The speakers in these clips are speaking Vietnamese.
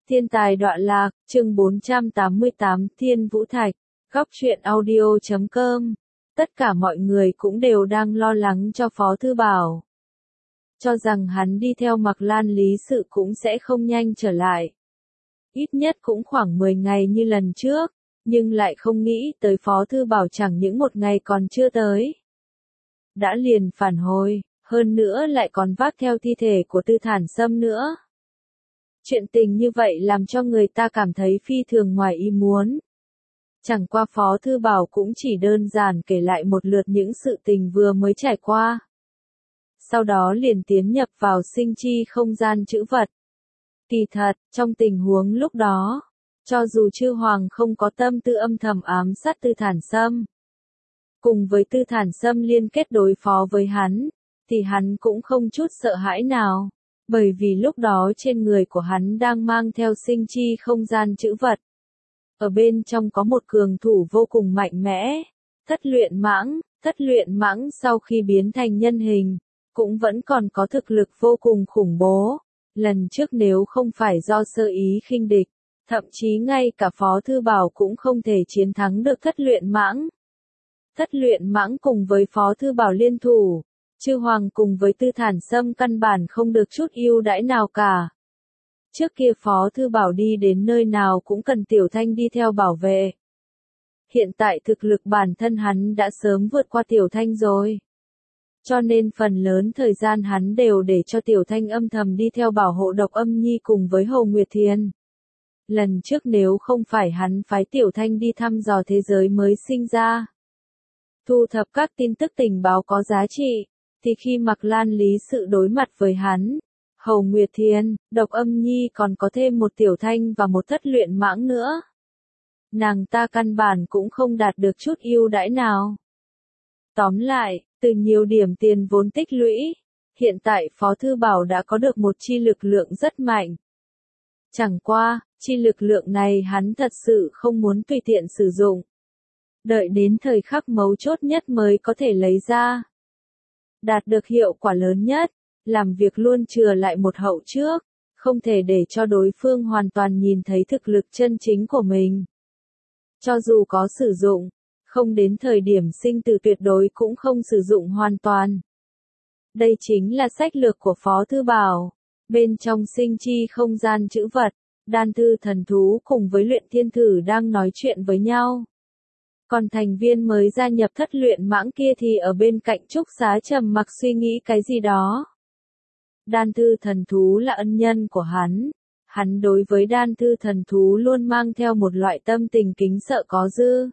Thiên tài đọa lạc, chương 488 Thiên Vũ Thạch, góc truyện audio.com. Tất cả mọi người cũng đều đang lo lắng cho Phó Thư Bảo. Cho rằng hắn đi theo Mạc Lan lý sự cũng sẽ không nhanh trở lại. Ít nhất cũng khoảng 10 ngày như lần trước, nhưng lại không nghĩ tới Phó Thư Bảo chẳng những một ngày còn chưa tới. Đã liền phản hồi, hơn nữa lại còn vác theo thi thể của Tư Thản Sâm nữa. Chuyện tình như vậy làm cho người ta cảm thấy phi thường ngoài ý muốn. Chẳng qua Phó Thư Bảo cũng chỉ đơn giản kể lại một lượt những sự tình vừa mới trải qua. Sau đó liền tiến nhập vào sinh chi không gian trữ vật. Kỳ thật, trong tình huống lúc đó, cho dù Chư Hoàng không có tâm tư âm thầm ám sát Tư Thản Sâm, cùng với Tư Thản Sâm liên kết đối phó với hắn, thì hắn cũng không chút sợ hãi nào. Bởi vì lúc đó trên người của hắn đang mang theo sinh chi không gian trữ vật. Ở bên trong có một cường thủ vô cùng mạnh mẽ. Thất luyện mãng sau khi biến thành nhân hình, cũng vẫn còn có thực lực vô cùng khủng bố. Lần trước nếu không phải do sơ ý khinh địch, thậm chí ngay cả Phó Thư Bảo cũng không thể chiến thắng được thất luyện mãng. Thất luyện mãng cùng với Phó Thư Bảo liên thủ. Chư Hoàng cùng với Tư Thản Sâm căn bản không được chút ưu đãi nào cả. Trước kia Phó Thư Bảo đi đến nơi nào cũng cần Tiểu Thanh đi theo bảo vệ. Hiện tại thực lực bản thân hắn đã sớm vượt qua Tiểu Thanh rồi. Cho nên phần lớn thời gian hắn đều để cho Tiểu Thanh âm thầm đi theo bảo hộ Độc Âm Nhi cùng với Hồ Nguyệt Thiền. Lần trước nếu không phải hắn phái Tiểu Thanh đi thăm dò thế giới mới sinh ra, thu thập các tin tức tình báo có giá trị, thì khi Mạc Lan lý sự đối mặt với hắn, Hầu Nguyệt Thiền, Độc Âm Nhi còn có thêm một Tiểu Thanh và một thất luyện mãng nữa. Nàng ta căn bản cũng không đạt được chút ưu đãi nào. Tóm lại, từ nhiều điểm tiền vốn tích lũy, hiện tại Phó Thư Bảo đã có được một chi lực lượng rất mạnh. Chẳng qua, chi lực lượng này hắn thật sự không muốn tùy tiện sử dụng. Đợi đến thời khắc mấu chốt nhất mới có thể lấy ra. Đạt được hiệu quả lớn nhất, làm việc luôn chừa lại một hậu trước, không thể để cho đối phương hoàn toàn nhìn thấy thực lực chân chính của mình. Cho dù có sử dụng, không đến thời điểm sinh tử tuyệt đối cũng không sử dụng hoàn toàn. Đây chính là sách lược của Phó Thư Bảo. Bên trong sinh chi không gian trữ vật, Đan Thư Thần Thú cùng với Luyện Thiên Thử đang nói chuyện với nhau. Còn thành viên mới gia nhập thất luyện mãng kia thì ở bên cạnh Trúc Xá trầm mặc suy nghĩ cái gì đó. Đan Thư Thần Thú là ân nhân của hắn. Hắn đối với Đan Thư Thần Thú luôn mang theo một loại tâm tình kính sợ có dư.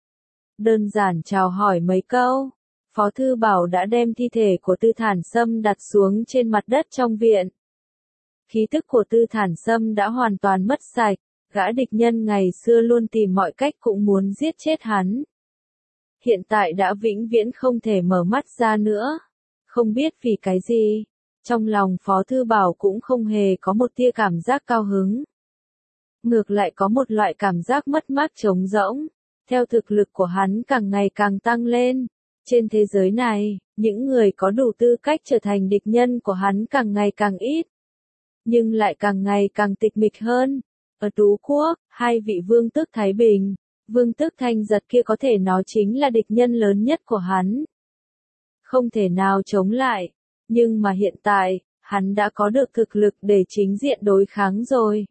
Đơn giản chào hỏi mấy câu, Phó Thư Bảo đã đem thi thể của Tư Thản Sâm đặt xuống trên mặt đất trong viện. Khí tức của Tư Thản Sâm đã hoàn toàn mất sạch. Gã địch nhân ngày xưa luôn tìm mọi cách cũng muốn giết chết hắn. Hiện tại đã vĩnh viễn không thể mở mắt ra nữa. Không biết vì cái gì, trong lòng Phó Thư Bảo cũng không hề có một tia cảm giác cao hứng. Ngược lại có một loại cảm giác mất mát trống rỗng. Theo thực lực của hắn càng ngày càng tăng lên. Trên thế giới này, những người có đủ tư cách trở thành địch nhân của hắn càng ngày càng ít. Nhưng lại càng ngày càng tịch mịch hơn. Ở Tú Quốc, hai vị vương tước Thái Bình, vương tước Thanh Giật kia có thể nói chính là địch nhân lớn nhất của hắn. Không thể nào chống lại, nhưng mà hiện tại, hắn đã có được thực lực để chính diện đối kháng rồi.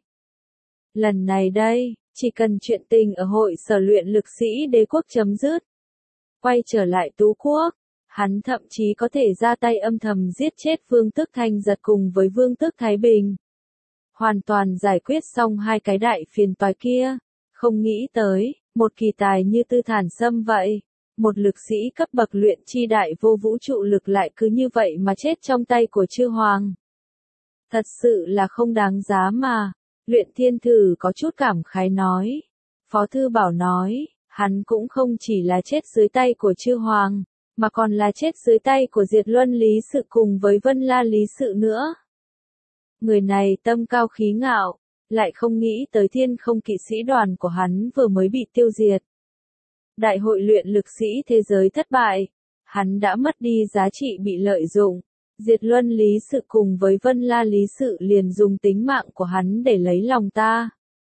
Lần này đây, chỉ cần chuyện tình ở hội sở luyện lực sĩ đế quốc chấm dứt. Quay trở lại Tú Quốc, hắn thậm chí có thể ra tay âm thầm giết chết vương tước Thanh Giật cùng với vương tước Thái Bình. Hoàn toàn giải quyết xong hai cái đại phiền toái kia. Không nghĩ tới, một kỳ tài như Tư Thản Sâm vậy. Một lực sĩ cấp bậc luyện chi đại vô vũ trụ lực lại cứ như vậy mà chết trong tay của Chư Hoàng. Thật sự là không đáng giá mà. Luyện Thiên Thử có chút cảm khái nói. Phó Thư Bảo nói, hắn cũng không chỉ là chết dưới tay của Chư Hoàng, mà còn là chết dưới tay của Diệt Luân lý sự cùng với Vân La lý sự nữa. Người này tâm cao khí ngạo, lại không nghĩ tới Thiên Không kỵ sĩ đoàn của hắn vừa mới bị tiêu diệt. Đại hội luyện lực sĩ thế giới thất bại, hắn đã mất đi giá trị bị lợi dụng, Diệt Luân Lý Sự cùng với Vân La Lý Sự liền dùng tính mạng của hắn để lấy lòng ta.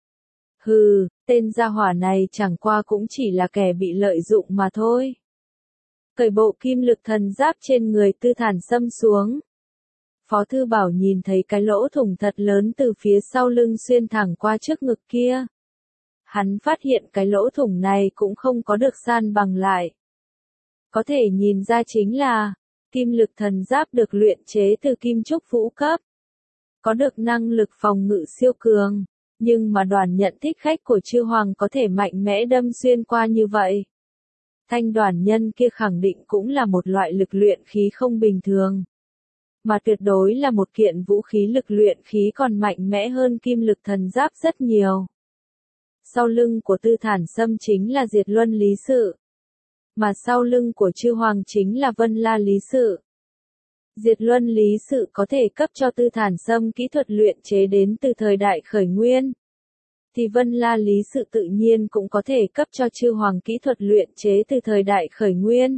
Hừ, tên gia hỏa này chẳng qua cũng chỉ là kẻ bị lợi dụng mà thôi. Cởi bộ kim lực thần giáp trên người Tư Thản Sâm xuống. Phó Thư Bảo nhìn thấy cái lỗ thủng thật lớn từ phía sau lưng xuyên thẳng qua trước ngực kia. Hắn phát hiện cái lỗ thủng này cũng không có được san bằng lại. Có thể nhìn ra chính là, kim lực thần giáp được luyện chế từ kim trúc vũ cấp. Có được năng lực phòng ngự siêu cường, nhưng mà đoàn nhận thích khách của Chư Hoàng có thể mạnh mẽ đâm xuyên qua như vậy. Thanh đoàn nhân kia khẳng định cũng là một loại lực luyện khí không bình thường. Mà tuyệt đối là một kiện vũ khí lực luyện khí còn mạnh mẽ hơn kim lực thần giáp rất nhiều. Sau lưng của Tư Thản Sâm chính là Diệt Luân Lý Sự. Mà sau lưng của Chư Hoàng chính là Vân La Lý Sự. Diệt Luân Lý Sự có thể cấp cho Tư Thản Sâm kỹ thuật luyện chế đến từ thời đại khởi nguyên. Thì Vân La Lý Sự tự nhiên cũng có thể cấp cho Chư Hoàng kỹ thuật luyện chế từ thời đại khởi nguyên.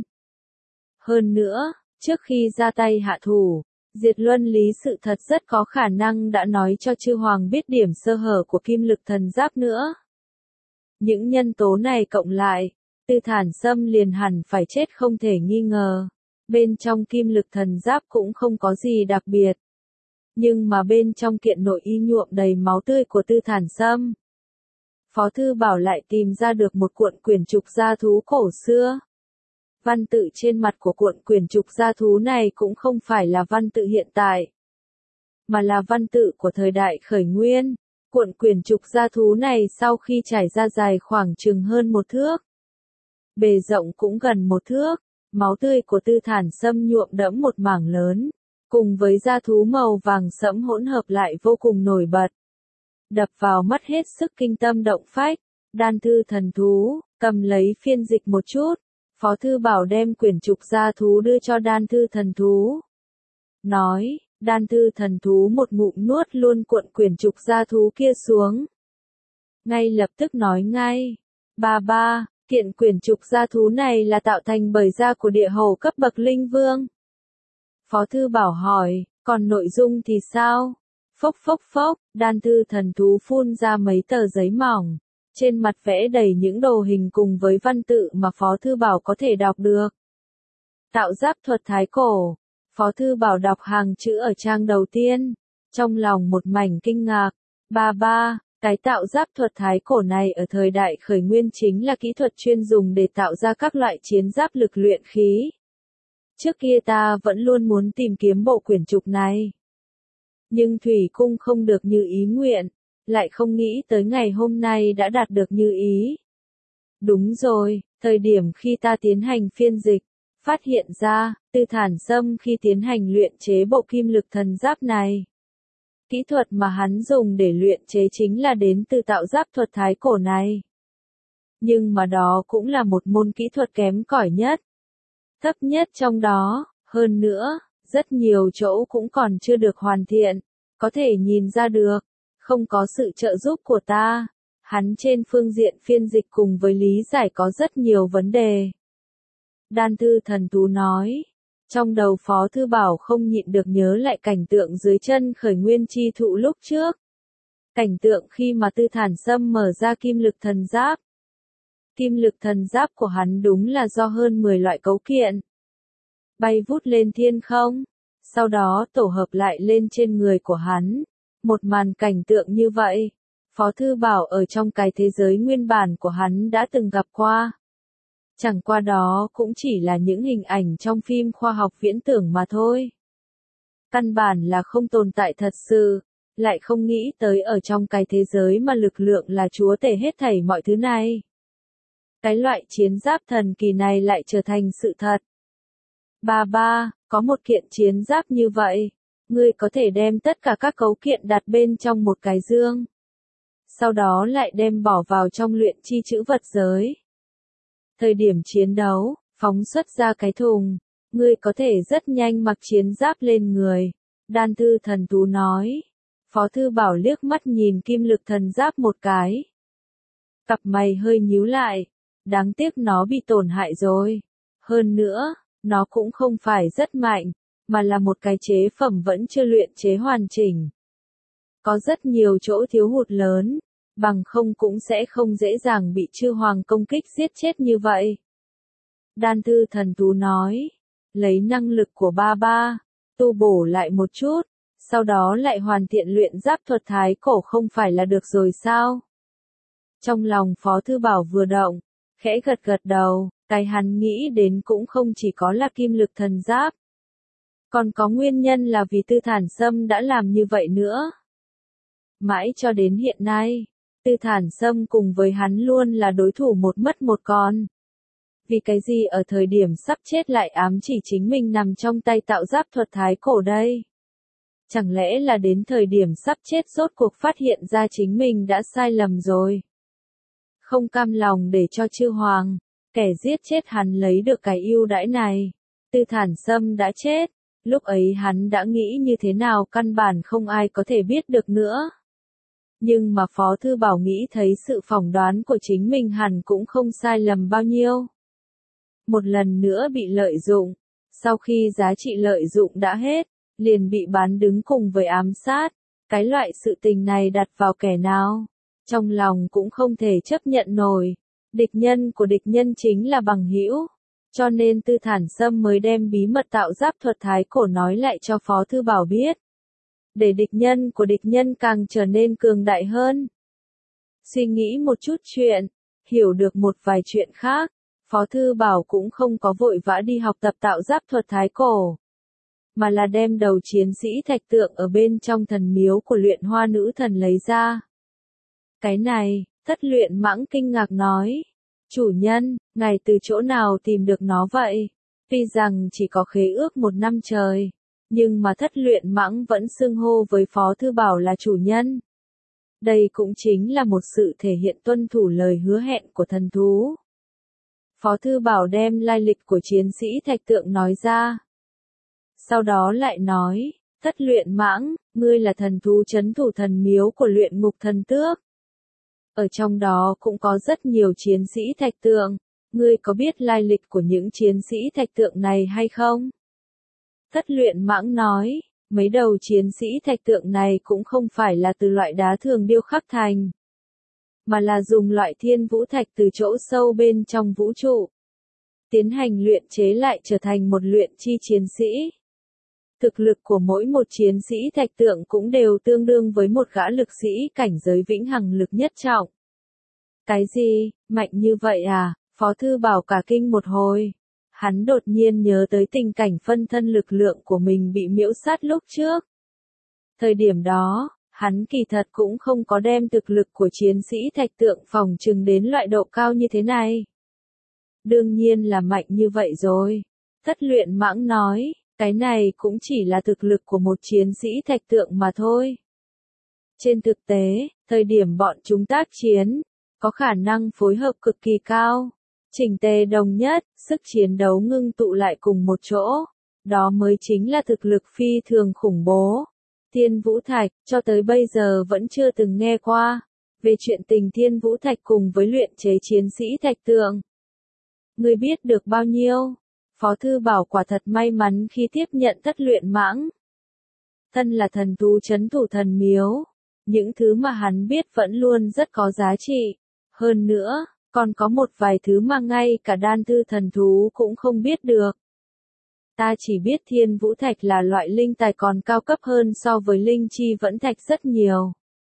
Hơn nữa, trước khi ra tay hạ thủ, Diệt Luân Lý Sự thật rất có khả năng đã nói cho Chư Hoàng biết điểm sơ hở của kim lực thần giáp nữa. Những nhân tố này cộng lại, Tư Thản Sâm liền hẳn phải chết không thể nghi ngờ. Bên trong kim lực thần giáp cũng không có gì đặc biệt. Nhưng mà bên trong kiện nội y nhuộm đầy máu tươi của Tư Thản Sâm. Phó Thư Bảo lại tìm ra được một cuộn quyển trục gia thú cổ xưa. Văn tự trên mặt của cuộn quyển trục gia thú này cũng không phải là văn tự hiện tại, mà là văn tự của thời đại khởi nguyên. Cuộn quyển trục gia thú này sau khi trải ra dài khoảng chừng hơn 1 thước. Bề rộng cũng gần 1 thước, máu tươi của Tư Thản Sâm nhuộm đẫm một mảng lớn, cùng với gia thú màu vàng sẫm hỗn hợp lại vô cùng nổi bật. Đập vào mắt hết sức kinh tâm động phách, đan thư thần thú, cầm lấy phiên dịch một chút. Phó Thư Bảo đem quyển trục gia thú đưa cho đan thư thần thú. Nói, đan thư thần thú một ngụm nuốt luôn cuộn quyển trục gia thú kia xuống. Ngay lập tức nói ngay, ba, kiện quyển trục gia thú này là tạo thành bởi da của địa hầu cấp bậc linh vương. Phó Thư Bảo hỏi, còn nội dung thì sao? Phốc, đan thư thần thú phun ra mấy tờ giấy mỏng. Trên mặt vẽ đầy những đồ hình cùng với văn tự mà Phó Thư Bảo có thể đọc được. Tạo giáp thuật thái cổ. Phó Thư Bảo đọc hàng chữ ở trang đầu tiên. Trong lòng một mảnh kinh ngạc. Ba, cái tạo giáp thuật thái cổ này ở thời đại khởi nguyên chính là kỹ thuật chuyên dùng để tạo ra các loại chiến giáp lực luyện khí. Trước kia ta vẫn luôn muốn tìm kiếm bộ quyển trục này. Nhưng Thủy Cung không được như ý nguyện. Lại không nghĩ tới ngày hôm nay đã đạt được như ý. Đúng rồi, thời điểm khi ta tiến hành phiên dịch, phát hiện ra, Tư Thản Sâm khi tiến hành luyện chế bộ kim lực thần giáp này. Kỹ thuật mà hắn dùng để luyện chế chính là đến từ tạo giáp thuật thái cổ này. Nhưng mà đó cũng là một môn kỹ thuật kém cỏi nhất. Thấp nhất trong đó, hơn nữa, rất nhiều chỗ cũng còn chưa được hoàn thiện, có thể nhìn ra được. Không có sự trợ giúp của ta, hắn trên phương diện phiên dịch cùng với lý giải có rất nhiều vấn đề. Đan thư thần thú nói, trong đầu Phó Thư Bảo không nhịn được nhớ lại cảnh tượng dưới chân khởi nguyên chi thụ lúc trước. Cảnh tượng khi mà Tư Thản Sâm mở ra kim lực thần giáp. Kim lực thần giáp của hắn đúng là do hơn 10 loại cấu kiện. Bay vút lên thiên không, sau đó tổ hợp lại lên trên người của hắn. Một màn cảnh tượng như vậy, Phó Thư Bảo ở trong cái thế giới nguyên bản của hắn đã từng gặp qua. Chẳng qua đó cũng chỉ là những hình ảnh trong phim khoa học viễn tưởng mà thôi. Căn bản là không tồn tại thật sự, lại không nghĩ tới ở trong cái thế giới mà lực lượng là chúa tể hết thảy mọi thứ này. Cái loại chiến giáp thần kỳ này lại trở thành sự thật. Ba, có một kiện chiến giáp như vậy. Ngươi có thể đem tất cả các cấu kiện đặt bên trong một cái dương. Sau đó lại đem bỏ vào trong luyện chi trữ vật giới. Thời điểm chiến đấu, phóng xuất ra cái thùng. Ngươi có thể rất nhanh mặc chiến giáp lên người. Đan thư thần thú nói. Phó Thư Bảo liếc mắt nhìn kim lực thần giáp một cái. Cặp mày hơi nhíu lại. Đáng tiếc nó bị tổn hại rồi. Hơn nữa, nó cũng không phải rất mạnh. mà là một cái chế phẩm vẫn chưa luyện chế hoàn chỉnh. Có rất nhiều chỗ thiếu hụt lớn, bằng không cũng sẽ không dễ dàng bị chư hoàng công kích giết chết như vậy. Đan thư thần thú nói, lấy năng lực của ba ba, tu bổ lại một chút, sau đó lại hoàn thiện luyện giáp thuật thái cổ không phải là được rồi sao? Trong lòng Phó Thư Bảo vừa động, khẽ gật gật đầu, cái hắn nghĩ đến cũng không chỉ có là kim lực thần giáp. Còn có nguyên nhân là vì Tư Thản Sâm đã làm như vậy nữa. Mãi cho đến hiện nay, Tư Thản Sâm cùng với hắn luôn là đối thủ một mất một còn. Vì cái gì ở thời điểm sắp chết lại ám chỉ chính mình nằm trong tay tạo giáp thuật thái cổ đây? Chẳng lẽ là đến thời điểm sắp chết rốt cuộc phát hiện ra chính mình đã sai lầm rồi? Không cam lòng để cho chư hoàng, kẻ giết chết hắn lấy được cái ưu đãi này. Tư Thản Sâm đã chết, lúc ấy hắn đã nghĩ như thế nào căn bản không ai có thể biết được nữa. Nhưng mà Phó Thư Bảo nghĩ thấy sự phỏng đoán của chính mình hẳn cũng không sai lầm bao nhiêu. Một lần nữa bị lợi dụng, sau khi giá trị lợi dụng đã hết, liền bị bán đứng cùng với ám sát. Cái loại sự tình này đặt vào kẻ nào, trong lòng cũng không thể chấp nhận nổi. Địch nhân của địch nhân chính là bằng hữu, cho nên Tư Thản Sâm mới đem bí mật tạo giáp thuật thái cổ nói lại cho Phó Thư Bảo biết. Để địch nhân của địch nhân càng trở nên cường đại hơn. Suy nghĩ một chút chuyện, hiểu được một vài chuyện khác, Phó Thư Bảo cũng không có vội vã đi học tập tạo giáp thuật thái cổ, mà là đem đầu chiến sĩ thạch tượng ở bên trong thần miếu của Luyện Hoa Nữ Thần lấy ra. Cái này, Thất Luyện Mãng kinh ngạc nói, chủ nhân, ngài từ chỗ nào tìm được nó vậy? Tuy rằng chỉ có khế ước 1 năm trời, nhưng mà Thất Luyện Mãng vẫn xưng hô với Phó Thư Bảo là chủ nhân. Đây cũng chính là một sự thể hiện tuân thủ lời hứa hẹn của thần thú. Phó Thư Bảo đem lai lịch của chiến sĩ thạch tượng nói ra. Sau đó lại nói, Thất Luyện Mãng, ngươi là thần thú trấn thủ thần miếu của Luyện Ngục Thần Tước. Ở trong đó cũng có rất nhiều chiến sĩ thạch tượng, ngươi có biết lai lịch của những chiến sĩ thạch tượng này hay không? Thất Luyện Mãng nói, mấy đầu chiến sĩ thạch tượng này cũng không phải là từ loại đá thường điêu khắc thành, mà là dùng loại thiên vũ thạch từ chỗ sâu bên trong vũ trụ, tiến hành luyện chế lại trở thành một luyện chi chiến sĩ. Thực lực của mỗi một chiến sĩ thạch tượng cũng đều tương đương với một gã lực sĩ cảnh giới vĩnh hằng lực nhất trọng. Cái gì, mạnh như vậy à? Phó Thư Bảo cả kinh một hồi. Hắn đột nhiên nhớ tới tình cảnh phân thân lực lượng của mình bị miễu sát lúc trước. Thời điểm đó, hắn kỳ thật cũng không có đem thực lực của chiến sĩ thạch tượng phòng trừng đến loại độ cao như thế này. Đương nhiên là mạnh như vậy rồi. Thất Luyện Mãng nói, cái này cũng chỉ là thực lực của một chiến sĩ thạch tượng mà thôi. Trên thực tế, thời điểm bọn chúng tác chiến, có khả năng phối hợp cực kỳ cao, chỉnh tề đồng nhất, sức chiến đấu ngưng tụ lại cùng một chỗ. Đó mới chính là thực lực phi thường khủng bố. Thiên Vũ Thạch, cho tới bây giờ vẫn chưa từng nghe qua, về chuyện tình Thiên Vũ Thạch cùng với luyện chế chiến sĩ thạch tượng. Ngươi biết được bao nhiêu? Phó Thư Bảo quả thật may mắn khi tiếp nhận Thất Luyện Mãng. Thân là thần thú trấn thủ thần miếu, những thứ mà hắn biết vẫn luôn rất có giá trị. Hơn nữa, còn có một vài thứ mà ngay cả đan thư thần thú cũng không biết được. Ta chỉ biết Thiên Vũ Thạch là loại linh tài còn cao cấp hơn so với linh chi vẫn thạch rất nhiều.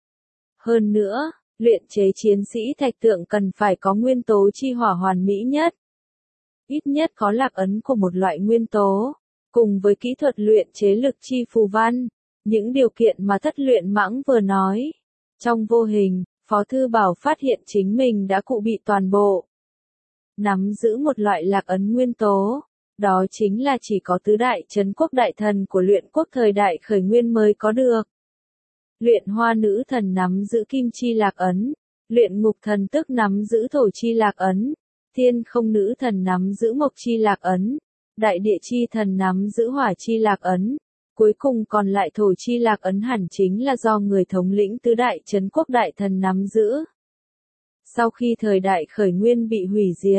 Hơn nữa, luyện chế chiến sĩ thạch tượng cần phải có nguyên tố chi hỏa hoàn mỹ nhất. Ít nhất có lạc ấn của một loại nguyên tố, cùng với kỹ thuật luyện chế lực chi phù văn, những điều kiện mà Thất Luyện Mãng vừa nói. Trong vô hình, Phó Thư Bảo phát hiện chính mình đã cụ bị toàn bộ. Nắm giữ một loại lạc ấn nguyên tố, đó chính là chỉ có tứ đại trấn quốc đại thần của luyện quốc thời đại khởi nguyên mới có được. Luyện Hoa Nữ Thần nắm giữ kim chi lạc ấn, Luyện Ngục Thần Tước nắm giữ thổ chi lạc ấn, Thiên Không Nữ Thần nắm giữ mộc chi lạc ấn, Đại Địa Chi Thần nắm giữ hỏa chi lạc ấn, cuối cùng còn lại thổ chi lạc ấn hẳn chính là do người thống lĩnh tứ đại trấn quốc đại thần nắm giữ. Sau khi thời đại khởi nguyên bị hủy diệt,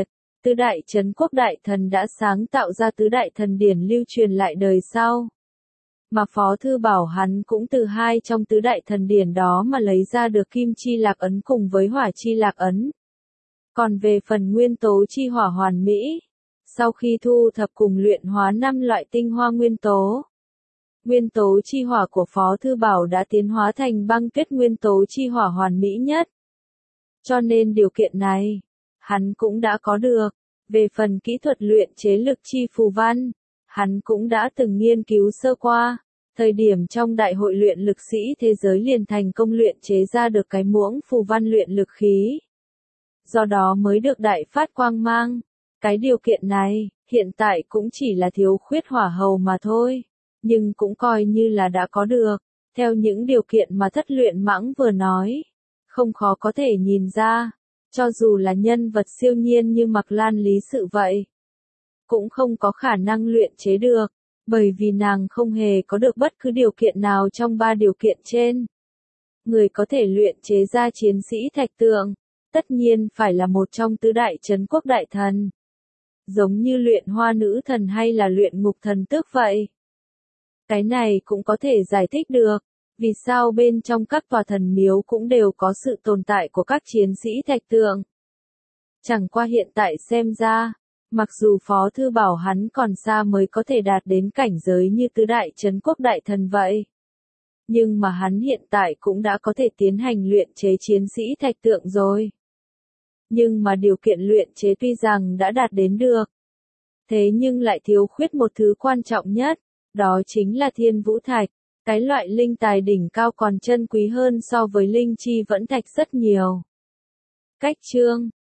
Tứ đại trấn quốc đại thần đã sáng tạo ra tứ đại thần điển lưu truyền lại đời sau. Mà Phó Thư Bảo hắn cũng từ hai trong tứ đại thần điển đó mà lấy ra được kim chi lạc ấn cùng với hỏa chi lạc ấn. Còn về phần nguyên tố chi hỏa hoàn mỹ, sau khi thu thập cùng luyện hóa 5 loại tinh hoa nguyên tố chi hỏa của Phó Thư Bảo đã tiến hóa thành băng kết nguyên tố chi hỏa hoàn mỹ nhất. Cho nên điều kiện này, hắn cũng đã có được. Về phần kỹ thuật luyện chế lực chi phù văn, hắn cũng đã từng nghiên cứu sơ qua. Thời điểm trong đại hội luyện lực sĩ thế giới liền thành công luyện chế ra được cái muỗng phù văn luyện lực khí. Do đó mới được đại phát quang mang. Cái điều kiện này, hiện tại cũng chỉ là thiếu khuyết hỏa hầu mà thôi. Nhưng cũng coi như là đã có được. Theo những điều kiện mà Thất Luyện Mãng vừa nói, không khó có thể nhìn ra. Cho dù là nhân vật siêu nhiên như Mạc Lan Lý Sự vậy, cũng không có khả năng luyện chế được, bởi vì nàng không hề có được bất cứ điều kiện nào trong 3 điều kiện trên. Người có thể luyện chế ra chiến sĩ thạch tượng, tất nhiên phải là một trong tứ đại trấn quốc đại thần. Giống như luyện hoa nữ thần hay là luyện ngục thần tước vậy. Cái này cũng có thể giải thích được. Vì sao bên trong các tòa thần miếu cũng đều có sự tồn tại của các chiến sĩ thạch tượng. Chẳng qua hiện tại xem ra, mặc dù Phó Thư Bảo hắn còn xa mới có thể đạt đến cảnh giới như tứ đại trấn quốc đại thần vậy. Nhưng mà hắn hiện tại cũng đã có thể tiến hành luyện chế chiến sĩ thạch tượng rồi. Nhưng mà điều kiện luyện chế tuy rằng đã đạt đến được. Thế nhưng lại thiếu khuyết một thứ quan trọng nhất, đó chính là thiên vũ thạch. Cái loại linh tài đỉnh cao còn chân quý hơn so với linh chi vẫn thạch rất nhiều. Cách chương